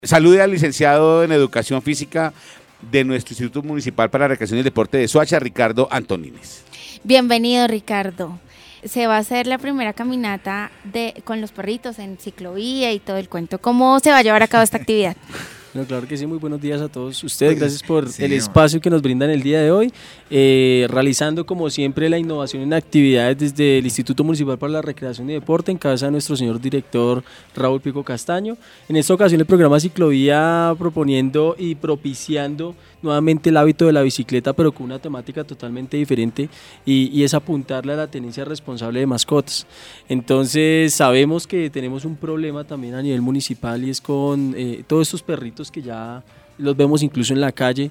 Salude al licenciado en Educación Física de nuestro Instituto Municipal para la Recreación y el Deporte de Soacha, Ricardo Antonines. Bienvenido, Ricardo. Se va a hacer la primera caminata con los perritos en ciclovía y todo el cuento. ¿Cómo se va a llevar a cabo esta actividad? No, claro que sí, muy buenos días a todos ustedes, gracias por el espacio que nos brindan el día de hoy, realizando como siempre la innovación en actividades desde el Instituto Municipal para la Recreación y Deporte en cabeza de nuestro señor director Raúl Pico Castaño. En esta ocasión el programa Ciclovía proponiendo y propiciando nuevamente el hábito de la bicicleta, pero con una temática totalmente diferente y es apuntarle a la tenencia responsable de mascotas. Entonces sabemos que tenemos un problema también a nivel municipal y es con todos estos perritos que ya los vemos incluso en la calle,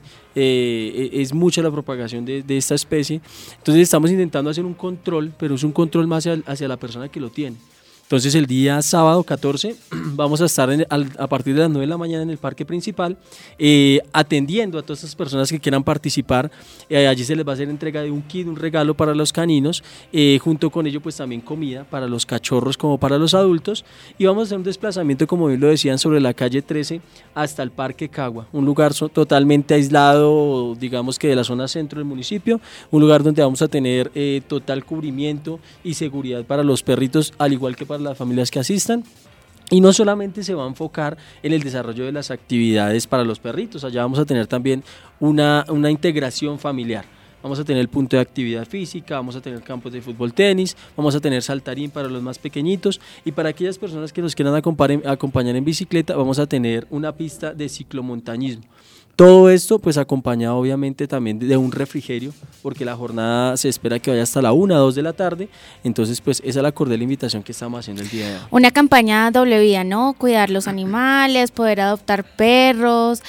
es mucha la propagación de esta especie. Entonces estamos intentando hacer un control, pero es un control más hacia la persona que lo tiene. Entonces el día sábado 14 vamos a estar a partir de las 9 de la mañana en el parque principal atendiendo a todas estas personas que quieran participar. Allí se les va a hacer entrega de un kit, un regalo para los caninos, junto con ello pues también comida para los cachorros como para los adultos, y vamos a hacer un desplazamiento, como bien lo decían, sobre la calle 13 hasta el parque Cagua, un lugar totalmente aislado, digamos que de la zona centro del municipio, un lugar donde vamos a tener total cubrimiento y seguridad para los perritos, al igual que para las familias que asistan. Y no solamente se va a enfocar en el desarrollo de las actividades para los perritos, allá vamos a tener también una integración familiar. Vamos a tener el punto de actividad física, vamos a tener campos de fútbol, tenis, vamos a tener saltarín para los más pequeñitos, y para aquellas personas que nos quieran acompañar en bicicleta vamos a tener una pista de ciclomontañismo. Todo esto pues acompañado obviamente también de un refrigerio, porque la jornada se espera que vaya hasta la 1, 2 de la tarde, entonces pues esa es la cordial invitación que estamos haciendo el día de hoy. Una campaña doble vía, ¿no? Cuidar los animales, poder adoptar perros,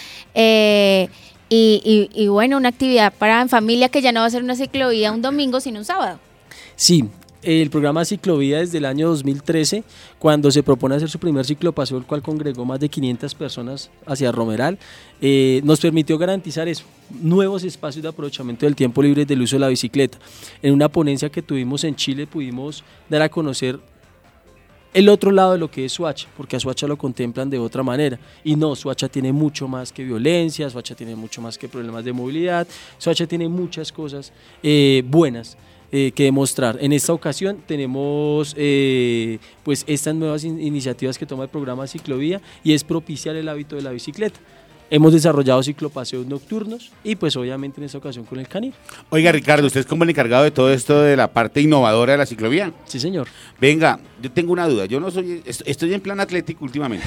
y bueno, una actividad para en familia que ya no va a ser una ciclovía un domingo, sino un sábado. Sí. El programa Ciclovía desde el año 2013, cuando se propone hacer su primer ciclopaseo, el cual congregó más de 500 personas hacia Romeral, nos permitió garantizar eso, nuevos espacios de aprovechamiento del tiempo libre del uso de la bicicleta. En una ponencia que tuvimos en Chile pudimos dar a conocer el otro lado de lo que es Soacha, porque a Soacha lo contemplan de otra manera, y no, Soacha tiene mucho más que violencia, Soacha tiene mucho más que problemas de movilidad, Soacha tiene muchas cosas buenas que demostrar. En esta ocasión tenemos pues estas nuevas iniciativas que toma el programa Ciclovía, y es propiciar el hábito de la bicicleta. Hemos desarrollado ciclopaseos nocturnos y pues obviamente en esta ocasión con el canil. Oiga, Ricardo, ¿usted es como el encargado de todo esto de la parte innovadora de la ciclovía? Sí, señor. Venga, yo tengo una duda, yo no soy, estoy en plan atlético últimamente,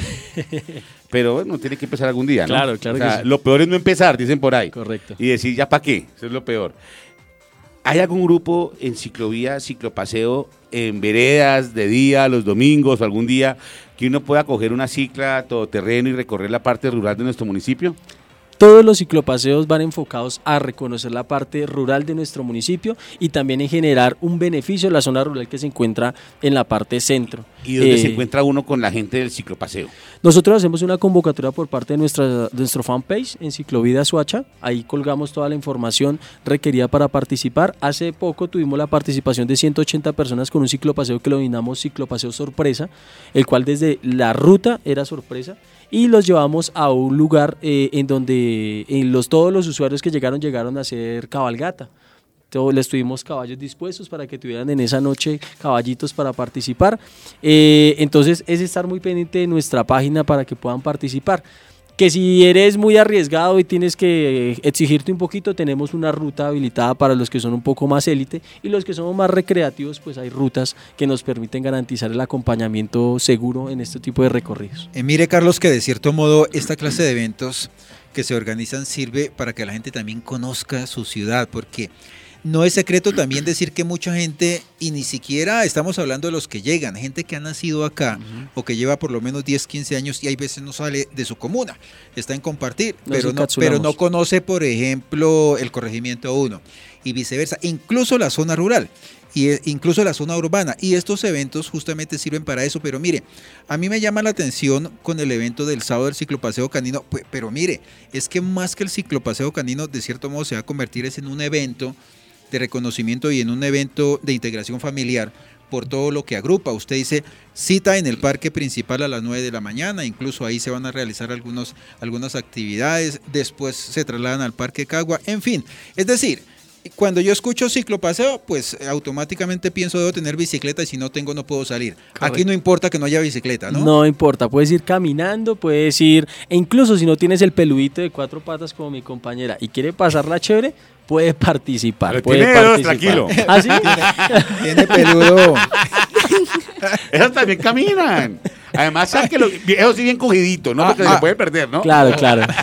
pero bueno, tiene que empezar algún día, ¿no? Claro, o sea, que sí. Lo peor es no empezar, dicen por ahí. Correcto. Y decir, ¿ya para qué? Eso es lo peor. ¿Hay algún grupo en ciclovía, ciclopaseo, en veredas, de día, los domingos o algún día, que uno pueda coger una cicla todoterreno y recorrer la parte rural de nuestro municipio? Todos los ciclopaseos van enfocados a reconocer la parte rural de nuestro municipio y también en generar un beneficio a la zona rural que se encuentra en la parte centro. ¿Y dónde se encuentra uno con la gente del ciclopaseo? Nosotros hacemos una convocatoria por parte de nuestro fanpage en Ciclovida Soacha, ahí colgamos toda la información requerida para participar. Hace poco tuvimos la participación de 180 personas con un ciclopaseo que lo denominamos ciclopaseo sorpresa, el cual desde la ruta era sorpresa, y los llevamos a un lugar en donde todos los usuarios que llegaron a hacer cabalgata. Les tuvimos caballos dispuestos para que tuvieran en esa noche caballitos para participar. Entonces es estar muy pendiente de nuestra página para que puedan participar. Que si eres muy arriesgado y tienes que exigirte un poquito, tenemos una ruta habilitada para los que son un poco más élite, y los que somos más recreativos, pues hay rutas que nos permiten garantizar el acompañamiento seguro en este tipo de recorridos. Mire, Carlos, que de cierto modo esta clase de eventos que se organizan sirve para que la gente también conozca su ciudad, porque no es secreto también decir que mucha gente, y ni siquiera estamos hablando de los que llegan, gente que ha nacido acá o que lleva por lo menos 10, 15 años y hay veces no sale de su comuna, está en compartir, pero no conoce, por ejemplo, el corregimiento 1 y viceversa, incluso la zona rural y incluso la zona urbana, y estos eventos justamente sirven para eso. Pero mire, a mí me llama la atención con el evento del sábado del ciclopaseo canino, pero mire, es que más que el ciclopaseo canino, de cierto modo se va a convertir en un evento de reconocimiento y en un evento de integración familiar, por todo lo que agrupa. Usted dice cita en el parque principal a las 9 de la mañana, incluso ahí se van a realizar algunas actividades, después se trasladan al Parque Cagua, en fin, es decir, cuando yo escucho ciclopaseo, pues automáticamente pienso debo tener bicicleta y si no tengo no puedo salir. Correcto. Aquí no importa que no haya bicicleta, ¿no? No importa, puedes ir caminando, puedes ir, e incluso si no tienes el peludito de 4 patas como mi compañera y quiere pasarla chévere, puede participar. Puede participar. Tranquilo. ¿Ah, sí? Tiene peludo. Esos también caminan. Además, saben que ellos sí bien cogiditos, ¿no? Porque se puede perder, ¿no? Claro.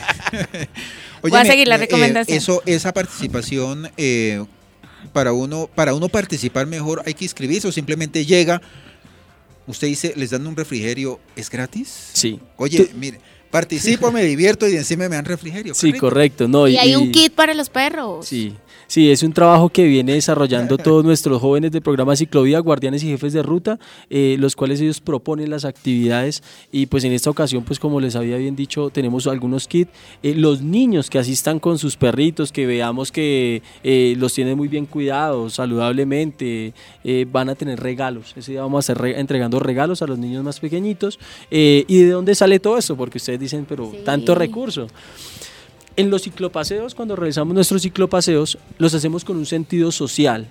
Oye, voy a seguir la recomendación. Esa participación, para uno participar mejor hay que inscribirse o simplemente llega, usted dice, les dan un refrigerio, ¿es gratis? Sí. Oye, mire, participo, me divierto y encima me dan refrigerio. Sí, correcto. No, y hay un kit para los perros. Sí, es un trabajo que viene desarrollando todos nuestros jóvenes del programa Ciclovía, guardianes y jefes de ruta, los cuales ellos proponen las actividades y pues en esta ocasión, pues como les había bien dicho, tenemos algunos kits. Los niños que asistan con sus perritos, que veamos que los tienen muy bien cuidados, saludablemente, van a tener regalos. Ese día vamos a estar entregando regalos a los niños más pequeñitos. ¿Y de dónde sale todo esto? Porque ustedes dicen, pero sí, tanto recurso. En los ciclopaseos, cuando realizamos nuestros ciclopaseos, los hacemos con un sentido social.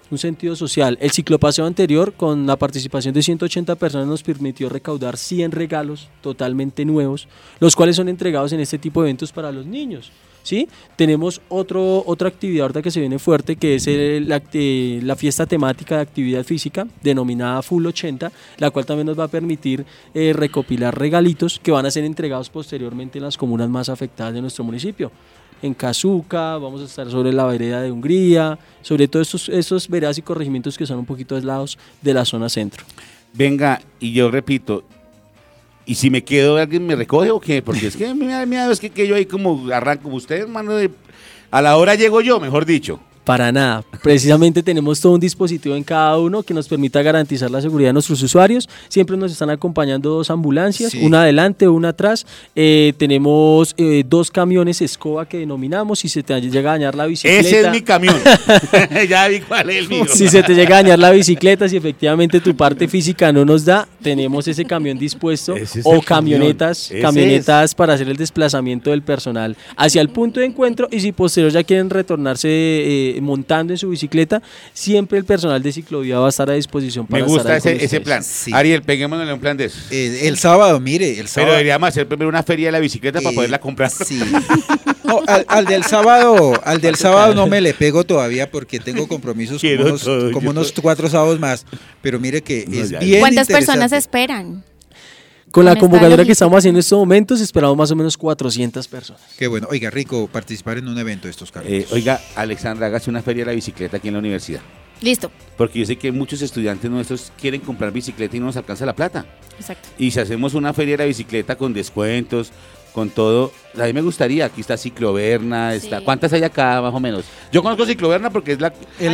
El ciclopaseo anterior, con la participación de 180 personas, nos permitió recaudar 100 regalos totalmente nuevos, los cuales son entregados en este tipo de eventos para los niños. ¿Sí? Tenemos otra actividad ahorita que se viene fuerte, que es la fiesta temática de actividad física, denominada Full 80, la cual también nos va a permitir recopilar regalitos que van a ser entregados posteriormente en las comunas más afectadas de nuestro municipio. En Cazuca, vamos a estar sobre la vereda de Hungría, sobre todo estos veredas y corregimientos que son un poquito aislados de la zona centro. Venga, y yo repito, ¿y si me quedo, alguien me recoge o qué? Porque es que mira, es que yo ahí como arranco, como usted, hermano, a la hora llego yo, mejor dicho. Para nada, precisamente tenemos todo un dispositivo en cada uno que nos permita garantizar la seguridad de nuestros usuarios. Siempre nos están acompañando 2 ambulancias, sí, una adelante, una atrás. Tenemos 2 camiones escoba que denominamos. Si se te llega a dañar la bicicleta, ese es mi camión. Ya vi cuál es el mío. Si se te llega a dañar la bicicleta, si efectivamente tu parte física no nos da, tenemos ese camión dispuesto, o camionetas para hacer el desplazamiento del personal hacia el punto de encuentro, y si posterior ya quieren retornarse montando en su bicicleta, siempre el personal de ciclovía va a estar a disposición para estar ahí. Me gusta ese plan. Sí. Ariel, peguémosle un plan de eso. El sábado, mire, Pero deberíamos hacer primero una feria de la bicicleta para poderla comprar. Sí. No, al del sábado no me le pego todavía porque tengo compromisos como unos 4 sábados más, pero mire que no, es bien. ¿Cuántas personas esperan? Con la convocatoria que estamos haciendo en estos momentos, esperamos más o menos 400 personas. Qué bueno. Oiga, rico participar en un evento de estos, Carlos. Oiga, Alexandra, hágase una feria de la bicicleta aquí en la universidad. Listo. Porque yo sé que muchos estudiantes nuestros quieren comprar bicicleta y no nos alcanza la plata. Exacto. Y si hacemos una feria de la bicicleta con descuentos, con todo, a mí me gustaría. Aquí está Cicloverna, sí. ¿Cuántas hay acá más o menos? Yo conozco Cicloverna porque es la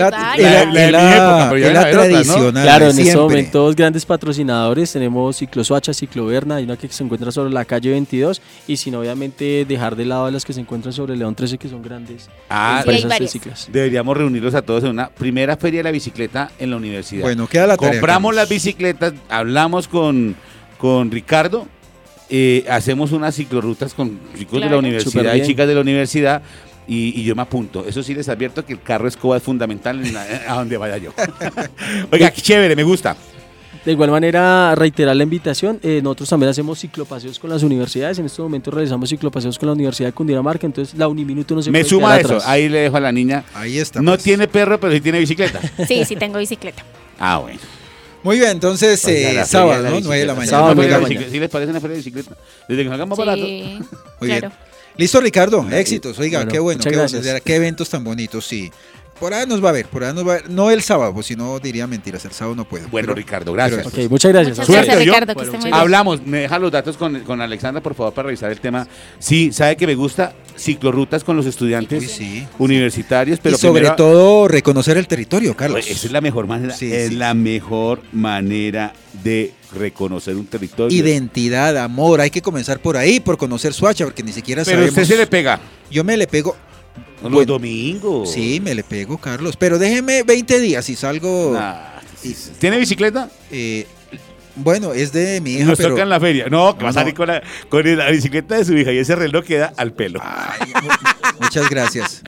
tradicional. Claro, en estos momentos grandes patrocinadores tenemos Ciclosuacha, Cicloverna, hay una que se encuentra sobre la calle 22, y sin obviamente dejar de lado a las que se encuentran sobre León 13, que son grandes empresas de ciclas. Deberíamos reunirlos a todos en una primera feria de la bicicleta en la universidad. Bueno, queda la tarea. Compramos las bicicletas, hablamos con Ricardo. Hacemos unas ciclorrutas con chicos de la universidad y chicas de la universidad y yo me apunto. Eso sí les advierto que el carro escoba es fundamental a donde vaya yo. Oiga, qué chévere, me gusta. De igual manera, reiterar la invitación, nosotros también hacemos ciclopaseos con las universidades. En estos momentos realizamos ciclopaseos con la Universidad de Cundinamarca, entonces la Uniminuto no se puede quedar atrás. Me suma eso, atrás. Ahí le dejo a la niña. Ahí está. No tiene perro, pero sí tiene bicicleta. Sí tengo bicicleta. Ah, bueno. Muy bien, entonces sábado, ¿no? 9 de la mañana. Sábado, 9 de la mañana. ¿Sí les parece una feria de bicicleta? Desde que salga más barato. Muy claro. Bien. Listo, Ricardo, éxitos. Oiga, qué bueno, qué eventos tan bonitos, sí. Por ahí nos va a ver, no el sábado, si no diría mentiras, el sábado no puedo. Bueno, Ricardo, gracias. Ok, muchas gracias. Muchas gracias, Ricardo, que esté muy bien. Hablamos, me deja los datos con Alexandra, por favor, para revisar el tema. Sí, sabe que me gusta ciclorrutas con los estudiantes universitarios, pero y sobre todo reconocer el territorio, Carlos. Esa es la mejor manera, la mejor manera de reconocer un territorio. Identidad, amor, hay que comenzar por ahí, por conocer Suacha, porque ni siquiera sabemos. Pero usted se le pega. Yo me le pego. Los domingos. Sí, me le pego, Carlos. Pero déjeme 20 días y salgo. ¿Tiene bicicleta? Bueno, es de mi hija, Nos pero... toca en la feria. No, que va a No. salir con la bicicleta de su hija y ese reloj queda al pelo. Ay, muchas gracias.